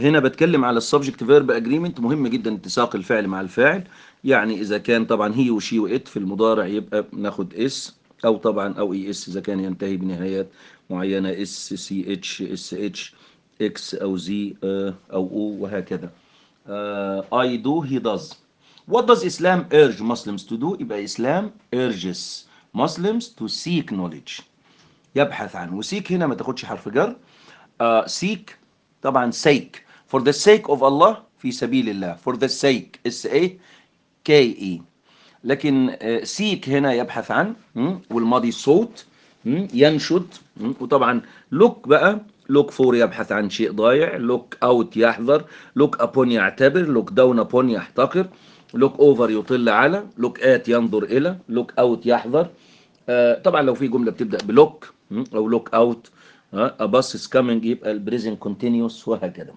هنا بتكلم على السبجكت فيرب اجريمنت. مهم جدا اتساق الفعل مع الفاعل. يعني اذا كان طبعا هي وشي وات في المضارع يبقى ناخد اس، او طبعا او اي اس اذا كان ينتهي بنهايات معينه، اس سي اتش اس اتش اكس او زي او او وهكذا. I do he does. What does Islam urge Muslims to do؟ يبقى Islam urges Muslims to seek knowledge. يبحث عنه. وسيك هنا ما تاخدش حرف جر. seek طبعا sake. for the sake of Allah، في سبيل الله. for the sake S A K E. لكن seek هنا يبحث عن، والماضي صوت، ينشد. وطبعا look بقى look for يبحث عن شيء ضايع. look out يحذر. look upon يعتبر. look down upon يحتقر. look over يطل على. look at ينظر إلى. look out يحذر. طبعا لو في جملة بتبدأ بلوك أو لوك أوت، a bus is coming يبقى البريزنت كونتينيوس وهكذا.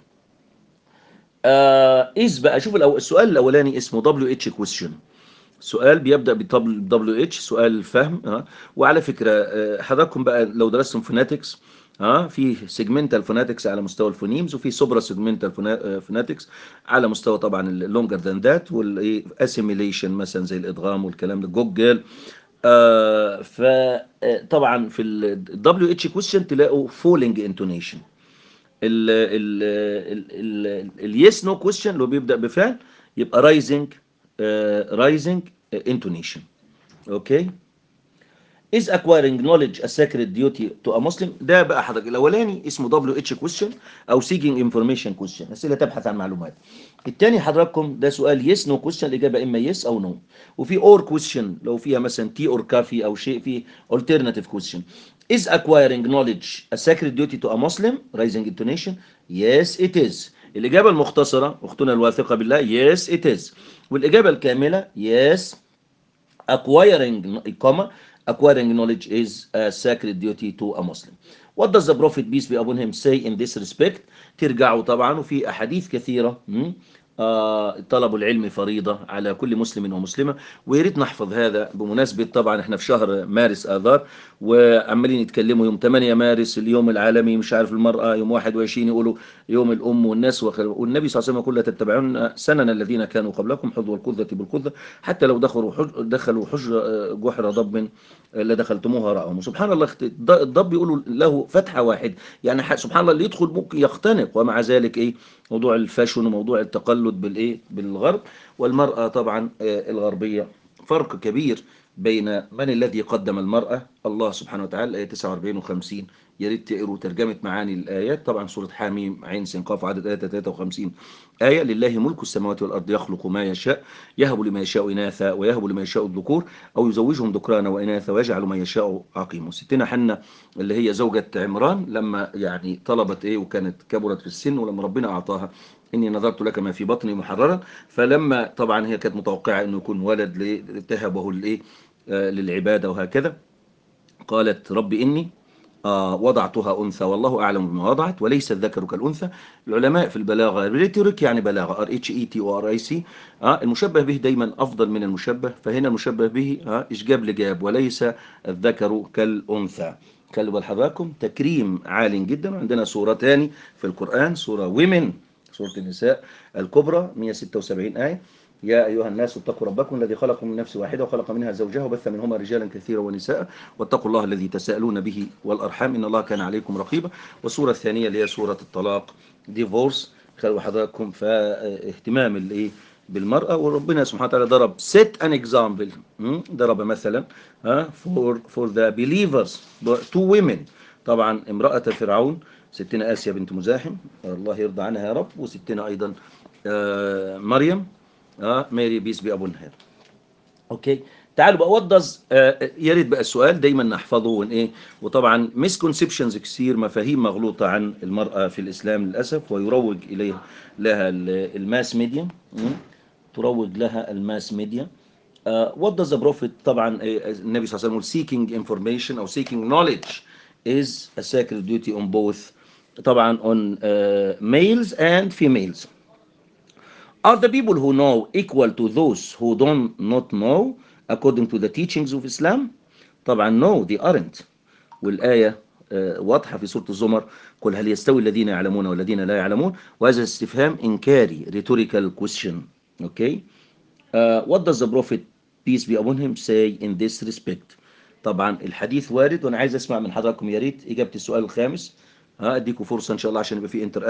إز بقى شوف السؤال الأولاني اسمه WH question. سؤال بيبدأ ب WH، سؤال الفهم. وعلى فكرة حضراتكم بقى لو درستم فوناتكس، في سيجمنتال فوناتكس على مستوى الفونيمز، وفي سوبرا سيجمنتال فوناتكس على مستوى طبعا اللونجر ذان ذات، والاسيميليشن مثلا زي الادغام والكلام ده جوجل. فطبعا في ال WH question تلاقوا falling intonation. ال yes no question اللي هو بيبدأ بفعل يبقى rising intonation. اوكي. is acquiring knowledge a sacred duty to a Muslim؟ ده بقى حضرتك الاولاني اسمه WH question او seeking information question، اسئله تبحث عن معلومات. الثاني حضراتكم ده سؤال yes no question، الاجابه اما yes او no. وفي or question لو فيها مثلا tea or coffee او شيء، في alternative question. is acquiring knowledge a sacred duty to a Muslim؟ rising intonation. yes it is. الاجابه المختصره اختنا الواثقه بالله yes it is. والاجابه الكامله yes acquiring knowledge is a sacred duty to a Muslim. What does the Prophet peace be upon him say in this respect؟ ترجعوا طبعا وفي أحاديث كثيرة. طلب العلم فريضة على كل مسلم ومسلمة. وياريت نحفظ هذا بمناسبة طبعا احنا في شهر مارس آذار، وعمالين يتكلموا يوم 8 مارس اليوم العالمي مش عارف المرأة، يوم 21 يقولوا يوم الأم والناس والنبي صلى الله عليه وسلم يقول لا تتبعون سنن الذين كانوا قبلكم حذو القذة بالقذة حتى لو دخلوا حجر جحر ضب لدخلتموها رأهم. سبحان الله الضب يقولوا له فتحة واحد، يعني سبحان الله اللي يدخل ممكن يختنق. ومع ذلك ايه موضوع الفاشن وموضوع التقلد بالايه بالغرب والمرأة طبعا الغربية. فرق كبير بين من الذي قدم المرأة. الله سبحانه وتعالى آية 49 و50. يا ريت تقروا ترجمة معاني الآيات. طبعا سورة حاميم عين سين قاف عدد آية 53 آية. لله ملك السماوات والأرض يخلق ما يشاء يهب لما يشاء إناثا ويهب لما يشاء الذكور أو يزوجهم ذكرانا وإناثا ويجعل ما يشاء عقيما. ستنا حنة اللي هي زوجة عمران لما يعني طلبت إيه وكانت كبرت في السن، ولما ربنا أعطاها إني نظرت لك ما في بطني محررا، فلما طبعا هي كانت متوقعة إنه يكون ولد تهبه للإيه للعبادة وهكذا، قالت رب إني وضعتها أنثى والله أعلم بما وضعت وليس الذكر كالأنثى. العلماء في البلاغة ريتوريك يعني بلاغة RHETORIC، المشبه به دايما أفضل من المشبه، فهنا المشبه به إشجاب لجاب وليس الذكر كالأنثى. خلوا بال حضراتكم تكريم عال جدا. عندنا سورتان في القرآن، سورة ومن سورة النساء الكبرى 176 آية. يا أيها الناس اتقوا ربكم الذي خلقكم من نفس واحدة وخلق منها زوجها وبث منهما رجالا كثيرا ونساء واتقوا الله الذي تساءلون به والأرحام إن الله كان عليكم رقيبا. والسورة الثانية اللي هي سورة الطلاق ديفورس. خلوا حضراتكم فاهتمام الايه بالمرأة. وربنا سبحانه وتعالى ضرب set an example، ضرب مثلا for the believers two women. طبعا امرأة فرعون ستنا آسيا بنت مزاحم الله يرضى عنها يا رب، وستنا أيضا مريم ماري بيس بي ابون هير. اوكي تعالوا بقى وضز. يا ريت بقى السؤال دايما نحفظه ايه. وطبعا مسكونسبشنز كثير، مفاهيم مغلوطه عن المراه في الاسلام للاسف، ويروج اليها لها الماس ميديا، تروج لها الماس ميديا. what does the prophet طبعا النبي صلى الله عليه وسلم seeking information او seeking knowledge is a sacred duty on both طبعا on males and females. Are the people who know equal to those who don't not know according to the teachings of Islam؟ طبعا no they aren't. والآية واضحة في سورة الزمر. قل هل يستوي الذين يعلمون والذين لا يعلمون. وهذا استفهام إنكاري rhetorical question. okay. What does the prophet peace be upon him say in this respect. طبعا الحديث وارد، وانا عايز اسمع من حضراتكم يا ريت اجابة السؤال الخامس. اديكم فرصة ان شاء الله عشان يبقى في